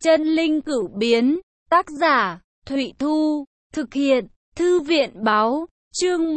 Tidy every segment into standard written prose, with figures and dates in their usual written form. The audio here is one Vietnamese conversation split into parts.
Chân linh cửu biến, tác giả, Thụy Thu, thực hiện, Thư viện báo, chương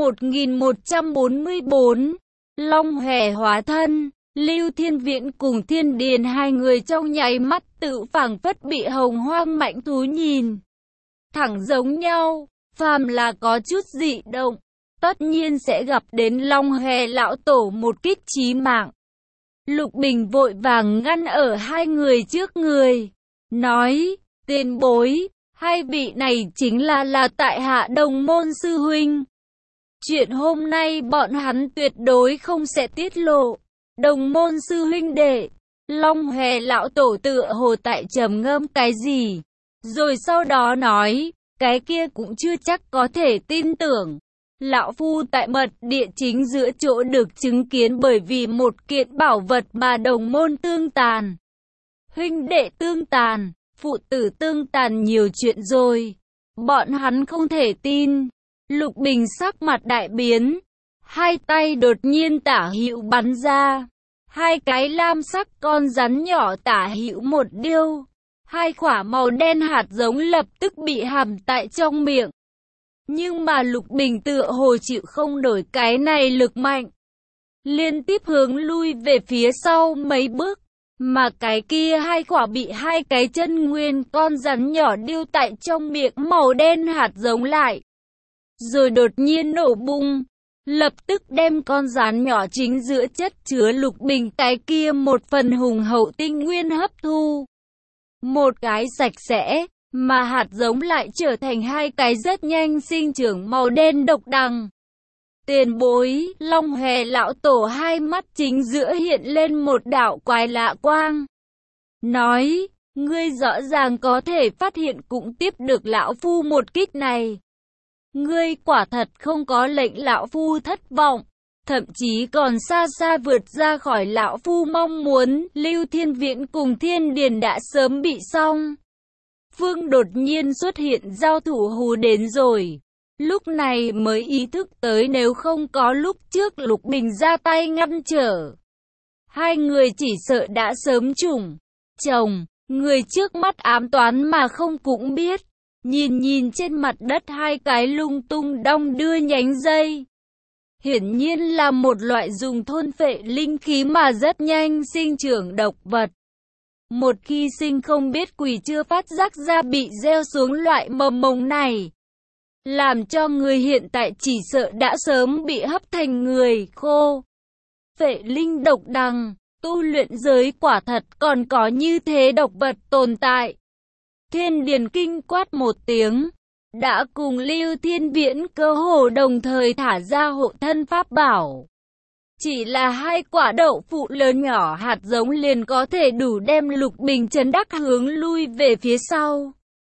1144, Long Hòe hóa thân, Lưu Thiên Viễn cùng Thiên Điền hai người trong nháy mắt tự phảng phất bị hồng hoang mãnh thú nhìn. Thẳng giống nhau, phàm là có chút dị động, tất nhiên sẽ gặp đến Long Hòe lão tổ một kích chí mạng. Lục Bình vội vàng ngăn ở hai người trước người, nói, tiền bối, hai vị này chính là tại hạ đồng môn sư huynh. Chuyện hôm nay bọn hắn tuyệt đối không sẽ tiết lộ. Đồng môn sư huynh đệ, Long Hòe lão tổ tựa hồ tại trầm ngâm cái gì, rồi sau đó nói, cái kia cũng chưa chắc có thể tin tưởng. Lão phu tại mật địa chính giữa chỗ được chứng kiến bởi vì một kiện bảo vật mà đồng môn tương tàn. Huynh đệ tương tàn, phụ tử tương tàn nhiều chuyện rồi. Bọn hắn không thể tin. Lục Bình sắc mặt đại biến. Hai tay đột nhiên tả hữu bắn ra. Hai cái lam sắc con rắn nhỏ tả hữu một điêu. Hai quả màu đen hạt giống lập tức bị hàm tại trong miệng. Nhưng mà Lục Bình tựa hồ chịu không nổi cái này lực mạnh. Liên tiếp hướng lui về phía sau mấy bước. Mà cái kia hai quả bị hai cái chân nguyên con rắn nhỏ điêu tại trong miệng màu đen hạt giống lại. Rồi đột nhiên nổ bung. Lập tức đem con rắn nhỏ chính giữa chất chứa Lục Bình cái kia một phần hùng hậu tinh nguyên hấp thu. Một cái sạch sẽ, mà hạt giống lại trở thành hai cái rất nhanh sinh trưởng màu đen độc đằng. Tiền bối, Long Hòe lão tổ hai mắt chính giữa hiện lên một đạo quái lạ quang. Nói, ngươi rõ ràng có thể phát hiện cũng tiếp được lão phu một kích này. Ngươi quả thật không có lệnh lão phu thất vọng, thậm chí còn xa xa vượt ra khỏi lão phu mong muốn. Lưu Thiên Viễn cùng Thiên Điền đã sớm bị xong. Phương đột nhiên xuất hiện giao thủ hù đến rồi. Lúc này mới ý thức tới nếu không có lúc trước Lục Bình ra tay ngăn trở. Hai người chỉ sợ đã sớm trùng. Chồng, người trước mắt ám toán mà không cũng biết. Nhìn trên mặt đất hai cái lung tung đong đưa nhánh dây. Hiển nhiên là một loại dùng thôn phệ linh khí mà rất nhanh sinh trưởng độc vật. Một khi sinh không biết quỷ chưa phát giác ra bị gieo xuống loại mầm mống này. Làm cho người hiện tại chỉ sợ đã sớm bị hấp thành người khô. Phệ linh độc đằng, tu luyện giới quả thật còn có như thế độc vật tồn tại. Thiên Điền kinh quát một tiếng, đã cùng Lưu Thiên Viễn cơ hồ đồng thời thả ra hộ thân pháp bảo. Chỉ là hai quả đậu phụ lớn nhỏ hạt giống liền có thể đủ đem Lục Bình chấn đắc hướng lui về phía sau.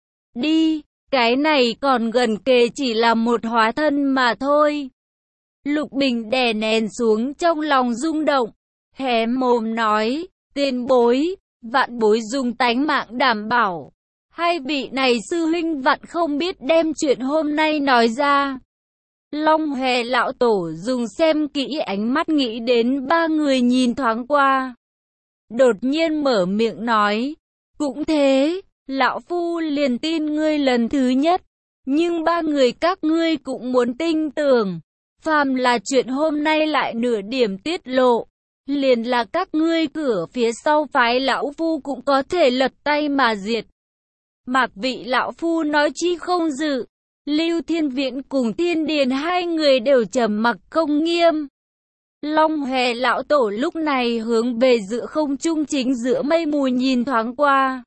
Đi, cái này còn gần kề chỉ là một hóa thân mà thôi. Lục Bình đè nén xuống trong lòng rung động, hé mồm nói, tiền bối, vạn bối dùng tánh mạng đảm bảo. Hai vị này sư huynh vạn không biết đem chuyện hôm nay nói ra. Long Hòe lão tổ dùng xem kỹ ánh mắt nghĩ đến ba người nhìn thoáng qua. Đột nhiên mở miệng nói, cũng thế, lão phu liền tin ngươi lần thứ nhất. Nhưng ba người các ngươi cũng muốn tin tưởng. Phàm là chuyện hôm nay lại nửa điểm tiết lộ. Liền là các ngươi cửa phía sau phái lão phu cũng có thể lật tay mà diệt. Mạc vị lão phu nói chi không dự. Lưu Thiên Viễn cùng Thiên Điền hai người đều trầm mặc không nghiêm. Long Hòe lão tổ lúc này hướng về giữa không trung chính giữa mây mù nhìn thoáng qua.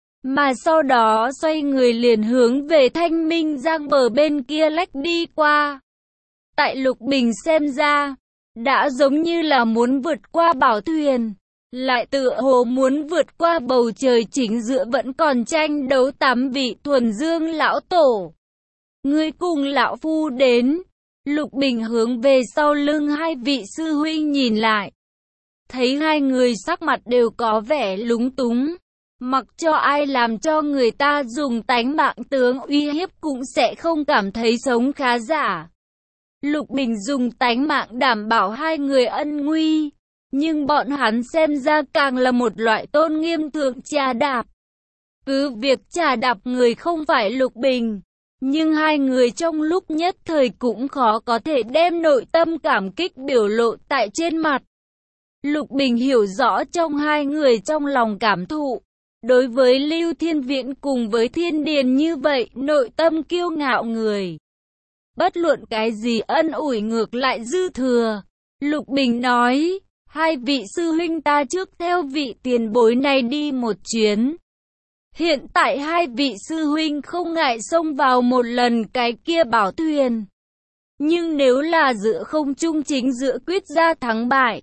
Mà sau đó xoay người liền hướng về Thanh Minh Giang bờ bên kia lách đi qua. Tại Lục Bình xem ra, đã giống như là muốn vượt qua bảo thuyền. Lại tựa hồ muốn vượt qua bầu trời chính giữa vẫn còn tranh đấu 8 vị thuần dương lão tổ. Ngươi cùng lão phu đến. Lục Bình hướng về sau lưng hai vị sư huynh nhìn lại. Thấy hai người sắc mặt đều có vẻ lúng túng. Mặc cho ai làm cho người ta dùng tánh mạng tướng uy hiếp cũng sẽ không cảm thấy sống khá giả. Lục Bình dùng tánh mạng đảm bảo hai người ân nguy. Nhưng bọn hắn xem ra càng là một loại tôn nghiêm thượng trà đạp. Cứ việc chà đạp người không phải Lục Bình, nhưng hai người trong lúc nhất thời cũng khó có thể đem nội tâm cảm kích biểu lộ tại trên mặt. Lục Bình hiểu rõ trong hai người trong lòng cảm thụ. Đối với Lưu Thiên Viễn cùng với Thiên Điền như vậy, nội tâm kiêu ngạo người. Bất luận cái gì ân ủi ngược lại dư thừa. Lục Bình nói, hai vị sư huynh ta trước theo vị tiền bối này đi một chuyến. Hiện tại hai vị sư huynh không ngại xông vào một lần cái kia bảo thuyền. Nhưng nếu là giữa không trung chính giữa quyết ra thắng bại,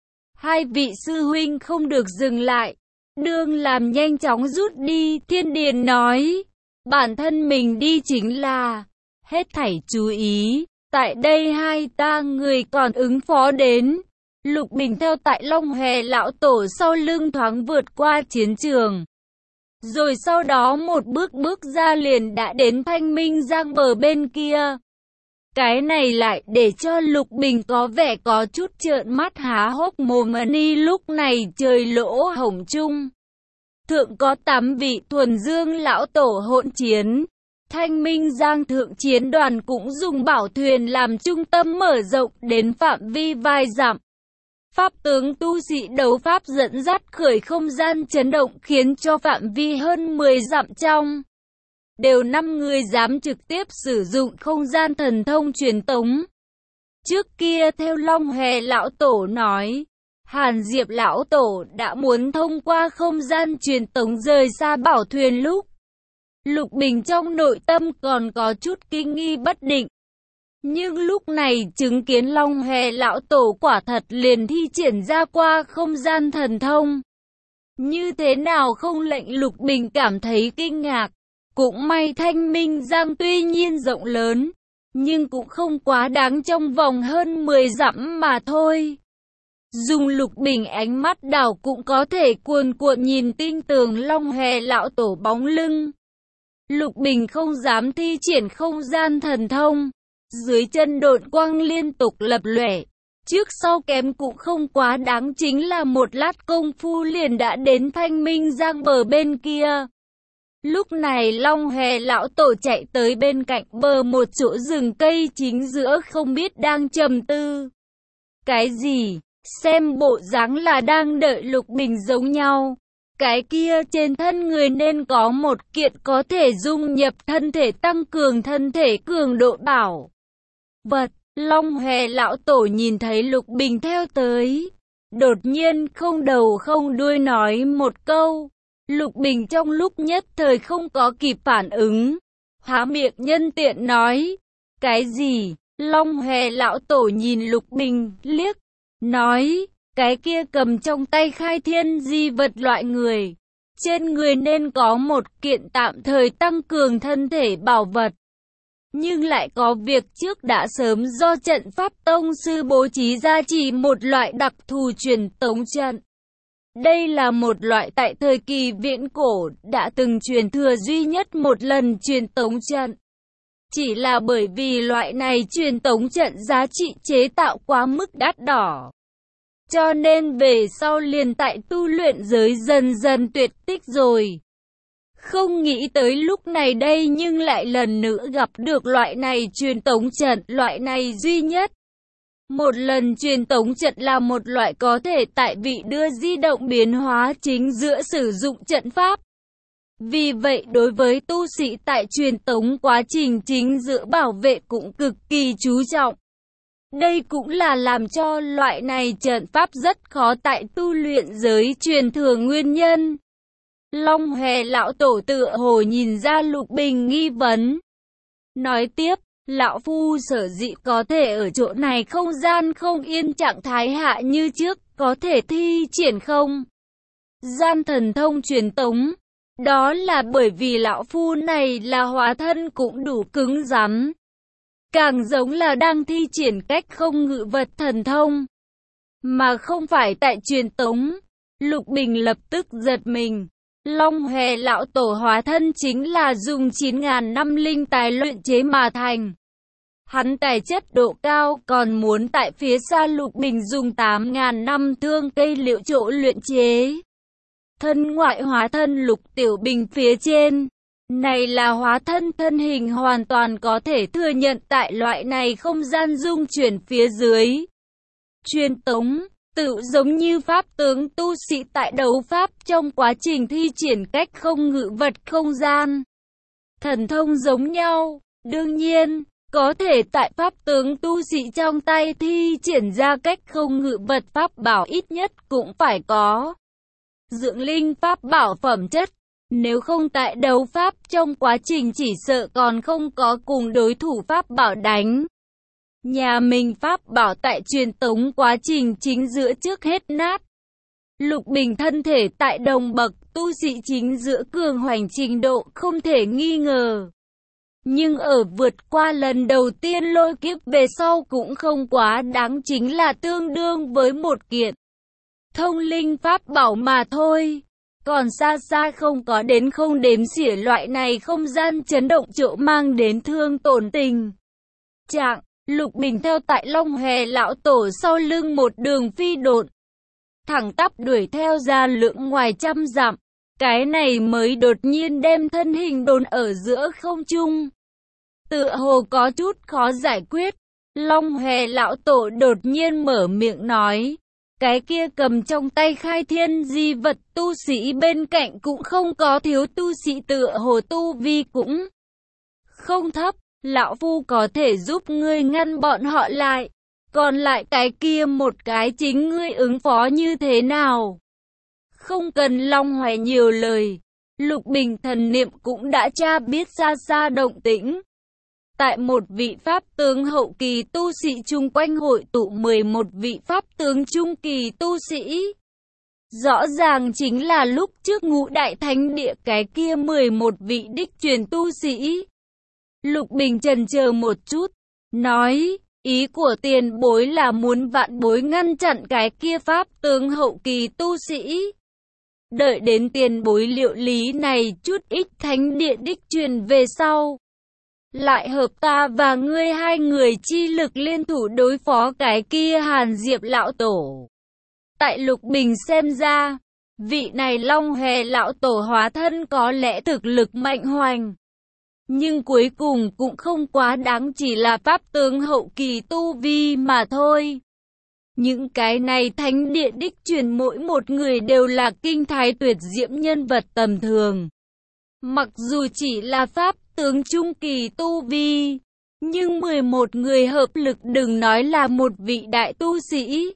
hai vị sư huynh không được dừng lại, đương làm nhanh chóng rút đi. Thiên Điền nói, bản thân mình đi chính là, hết thảy chú ý, tại đây hai ta người còn ứng phó đến. Lục Bình theo tại Long Hề lão tổ sau lưng thoáng vượt qua chiến trường. Rồi sau đó một bước ra liền đã đến Thanh Minh Giang bờ bên kia. Cái này lại để cho Lục Bình có vẻ có chút trợn mắt há hốc mồm. Ni lúc này trời lỗ hổng chung. Thượng có 8 vị thuần dương lão tổ hỗn chiến. Thanh Minh Giang thượng chiến đoàn cũng dùng bảo thuyền làm trung tâm mở rộng đến phạm vi vài dặm. Pháp tướng tu sĩ đấu pháp dẫn dắt khởi không gian chấn động khiến cho phạm vi hơn 10 dặm trong. Đều 5 người dám trực tiếp sử dụng không gian thần thông truyền tống. Trước kia theo Long Hề lão tổ nói, Hàn Diệp lão tổ đã muốn thông qua không gian truyền tống rời xa bảo thuyền lúc. Lục Bình trong nội tâm còn có chút kinh nghi bất định. Nhưng lúc này chứng kiến Long Hề lão tổ quả thật liền thi triển ra qua không gian thần thông. Như thế nào không lệnh Lục Bình cảm thấy kinh ngạc. Cũng may Thanh Minh Giang tuy nhiên rộng lớn, nhưng cũng không quá đáng trong vòng hơn 10 dặm mà thôi. Dùng Lục Bình ánh mắt đảo cũng có thể cuồn cuộn nhìn tinh tường Long Hề lão tổ bóng lưng. Lục Bình không dám thi triển không gian thần thông. Dưới chân độn quang liên tục lập lòe, trước sau kém cũng không quá đáng, chính là một lát công phu liền đã đến Thanh Minh Giang bờ bên kia. Lúc này Long Hề lão tổ chạy tới bên cạnh bờ một chỗ rừng cây chính giữa, không biết đang trầm tư cái gì, xem bộ dáng là đang đợi Lục Bình giống nhau. Cái kia trên thân người nên có một kiện có thể dung nhập thân thể, tăng cường thân thể cường độ bảo vật. Long Hề lão tổ nhìn thấy Lục Bình theo tới, đột nhiên không đầu không đuôi nói một câu. Lục Bình trong lúc nhất thời không có kịp phản ứng, há miệng nhân tiện nói, cái gì? Long Hề lão tổ nhìn Lục Bình liếc, nói, cái kia cầm trong tay khai thiên di vật loại người, trên người nên có một kiện tạm thời tăng cường thân thể bảo vật. Nhưng lại có việc trước đã sớm do trận pháp tông sư bố trí ra chỉ một loại đặc thù truyền tống trận. Đây là một loại tại thời kỳ viễn cổ đã từng truyền thừa duy nhất một lần truyền tống trận. Chỉ là bởi vì loại này truyền tống trận giá trị chế tạo quá mức đắt đỏ, cho nên về sau liền tại tu luyện giới dần dần tuyệt tích rồi. Không nghĩ tới lúc này đây nhưng lại lần nữa gặp được loại này truyền tống trận, loại này duy nhất. Một lần truyền tống trận là một loại có thể tại vị đưa di động biến hóa chính giữa sử dụng trận pháp. Vì vậy đối với tu sĩ tại truyền tống quá trình chính giữa bảo vệ cũng cực kỳ chú trọng. Đây cũng là làm cho loại này trận pháp rất khó tại tu luyện giới truyền thừa nguyên nhân. Long Hề lão tổ tựa hồ nhìn ra Lục Bình nghi vấn, nói tiếp, lão phu sở dĩ có thể ở chỗ này không gian không yên trạng thái hạ như trước, có thể thi triển không gian thần thông truyền tống, đó là bởi vì lão phu này là hóa thân cũng đủ cứng rắn, càng giống là đang thi triển cách không ngự vật thần thông, mà không phải tại truyền tống. Lục Bình lập tức giật mình. Long Hề lão tổ hóa thân chính là dùng 9.000 năm linh tài luyện chế mà thành. Hắn tài chất độ cao, còn muốn tại phía xa Lục Bình dùng 8.000 năm thương cây liệu chỗ luyện chế. Thân ngoại hóa thân Lục Tiểu Bình phía trên. Này là hóa thân thân hình hoàn toàn có thể thừa nhận tại loại này không gian dung chuyển phía dưới. Truyền tống, tự giống như pháp tướng tu sĩ tại đấu pháp trong quá trình thi triển cách không ngự vật không gian. Thần thông giống nhau, đương nhiên, có thể tại pháp tướng tu sĩ trong tay thi triển ra cách không ngự vật pháp bảo ít nhất cũng phải có dưỡng linh pháp bảo phẩm chất. Nếu không tại đấu pháp trong quá trình chỉ sợ còn không có cùng đối thủ pháp bảo đánh. Nhà mình pháp bảo tại truyền tống quá trình chính giữa trước hết nát. Lục Bình thân thể tại đồng bậc tu sĩ chính giữa cường hoành trình độ không thể nghi ngờ. Nhưng ở vượt qua lần đầu tiên lôi kiếp về sau cũng không quá đáng, chính là tương đương với một kiện thông linh pháp bảo mà thôi. Còn xa xa không có đến không đếm xỉa loại này không gian chấn động chỗ mang đến thương tổn tình trạng. Lục Bình theo tại Long Hòe lão tổ sau lưng một đường phi độn, thẳng tắp đuổi theo ra lượng ngoài trăm dặm. Cái này mới đột nhiên đem thân hình đồn ở giữa không trung. Tựa hồ có chút khó giải quyết. Long Hòe lão tổ đột nhiên mở miệng nói. Cái kia cầm trong tay khai thiên di vật tu sĩ bên cạnh cũng không có thiếu tu sĩ, tựa hồ tu vi cũng không thấp. Lão Phu có thể giúp ngươi ngăn bọn họ lại. Còn lại cái kia một cái chính ngươi ứng phó như thế nào? Không cần Long Hòe nhiều lời. Lục Bình thần niệm cũng đã tra biết xa xa động tĩnh. Tại một vị pháp tướng hậu kỳ tu sĩ chung quanh hội tụ 11 vị pháp tướng trung kỳ tu sĩ. Rõ ràng chính là lúc trước Ngũ Đại Thánh Địa cái kia 11 vị đích truyền tu sĩ. Lục Bình chần chờ một chút, nói, ý của tiền bối là muốn vạn bối ngăn chặn cái kia pháp tướng hậu kỳ tu sĩ. Đợi đến tiền bối liệu lý này chút ít thánh địa đích truyền về sau. Lại hợp ta và ngươi hai người chi lực liên thủ đối phó cái kia Hàn Diệp lão tổ. Tại Lục Bình xem ra, vị này Long Hòe lão tổ hóa thân có lẽ thực lực mạnh hoành. Nhưng cuối cùng cũng không quá đáng, chỉ là pháp tướng hậu kỳ tu vi mà thôi. Những cái này thánh địa đích truyền mỗi một người đều là kinh thái tuyệt diễm nhân vật tầm thường. Mặc dù chỉ là pháp tướng trung kỳ tu vi, nhưng 11 người hợp lực đừng nói là một vị đại tu sĩ.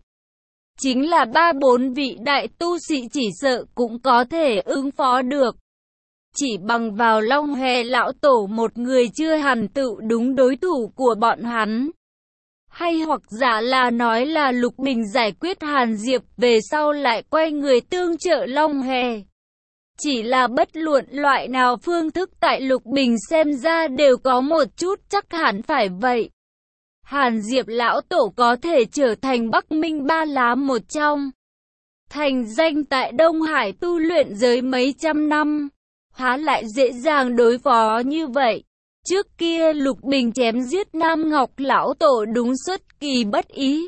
Chính là 3-4 vị đại tu sĩ chỉ sợ cũng có thể ứng phó được. Chỉ bằng vào Long Hòe lão tổ một người chưa hẳn tự đúng đối thủ của bọn hắn. Hay hoặc giả là nói là Lục Bình giải quyết Hàn Diệp về sau lại quay người tương trợ Long Hòe. Chỉ là bất luận loại nào phương thức tại Lục Bình xem ra đều có một chút chắc hẳn phải vậy. Hàn Diệp lão tổ có thể trở thành Bắc Minh Ba Lá một trong. Thành danh tại Đông Hải tu luyện giới mấy trăm năm. Há lại dễ dàng đối phó như vậy. Trước kia Lục Bình chém giết Nam Ngọc lão tổ đúng xuất kỳ bất ý.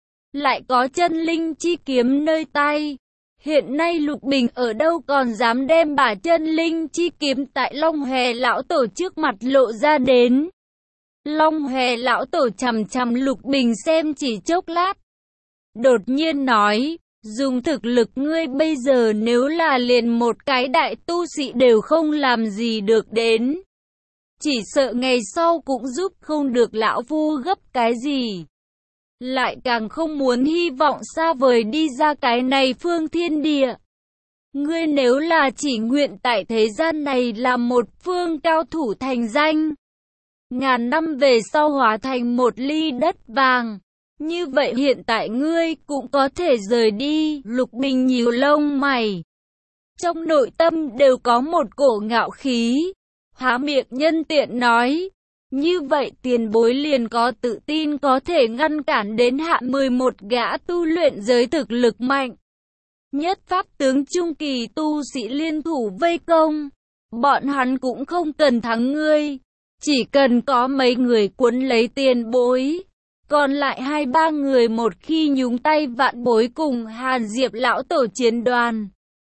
Lại có chân linh chi kiếm nơi tay. Hiện nay Lục Bình ở đâu còn dám đem bả chân linh chi kiếm tại Long Hòe lão tổ trước mặt lộ ra đến. Long Hòe lão tổ chằm chằm Lục Bình xem chỉ chốc lát. Đột nhiên nói, dùng thực lực ngươi bây giờ nếu là liền một cái đại tu sĩ đều không làm gì được đến. Chỉ sợ ngày sau cũng giúp không được lão Phu gấp cái gì. Lại càng không muốn hy vọng xa vời đi ra cái này phương thiên địa. Ngươi nếu là chỉ nguyện tại thế gian này làm một phương cao thủ thành danh, ngàn năm về sau hóa thành một ly đất vàng, như vậy hiện tại ngươi cũng có thể rời đi. Lục Bình nhíu lông mày, trong nội tâm đều có một cổ ngạo khí, há miệng nhân tiện nói. Như vậy tiền bối liền có tự tin có thể ngăn cản đến hạ 11 gã tu luyện giới thực lực mạnh nhất pháp tướng trung kỳ tu sĩ liên thủ vây công. Bọn hắn cũng không cần thắng ngươi, chỉ cần có mấy người cuốn lấy tiền bối. Còn lại 2-3 người một khi nhúng tay vạn bối cùng Hàn Diệp lão tổ chiến đoàn,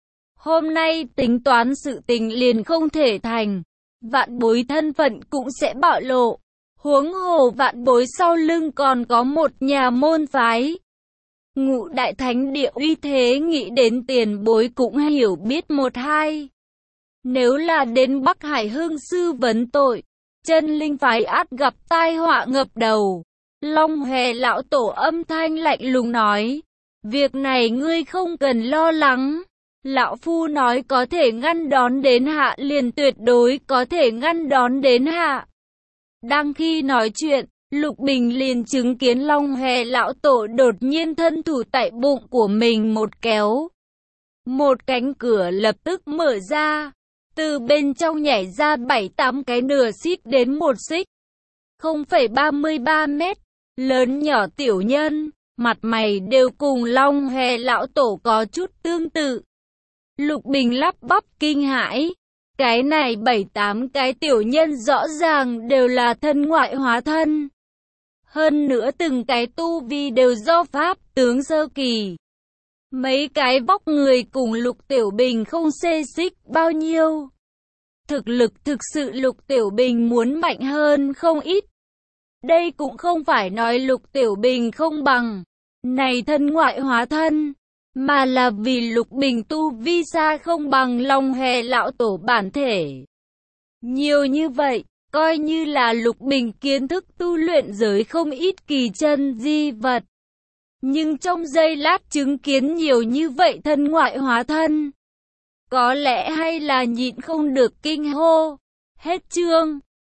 Hôm nay tính toán sự tình liền không thể thành. Vạn bối thân phận cũng sẽ bạo lộ. Huống hồ vạn bối sau lưng còn có một nhà môn phái. Ngũ đại thánh địa uy thế, nghĩ đến tiền bối cũng hiểu biết một hai. Nếu là đến Bắc Hải Hưng sư vấn tội, chân linh phái ắt gặp tai họa ngập đầu. Long Hòe lão tổ âm thanh lạnh lùng nói, việc này ngươi không cần lo lắng. Lão phu nói có thể ngăn đón đến hạ liền tuyệt đối có thể ngăn đón đến hạ. Đang khi nói chuyện, Lục Bình liền chứng kiến Long Hòe lão tổ đột nhiên thân thủ tại bụng của mình một kéo. Một cánh cửa lập tức mở ra, từ bên trong nhảy ra 7-8 cái nửa xít đến 1 xích. 0,33 mét, lớn nhỏ tiểu nhân, mặt mày đều cùng Long Hòe lão tổ có chút tương tự. Lục Bình lắp bắp kinh hãi. Cái này 7-8 cái tiểu nhân rõ ràng đều là thân ngoại hóa thân. Hơn nữa từng cái tu vi đều do pháp tướng sơ kỳ. Mấy cái vóc người cùng Lục Tiểu Bình không xê xích bao nhiêu. Thực lực thực sự Lục Tiểu Bình muốn mạnh hơn không ít. Đây cũng không phải nói Lục Tiểu Bình không bằng này thân ngoại hóa thân, mà là vì Lục Bình tu vi xa không bằng Long Hòe lão tổ bản thể. Nhiều như vậy, coi như là Lục Bình kiến thức tu luyện giới không ít kỳ chân di vật. Nhưng trong giây lát chứng kiến nhiều như vậy thân ngoại hóa thân, có lẽ hay là nhịn không được kinh hô. Hết chương.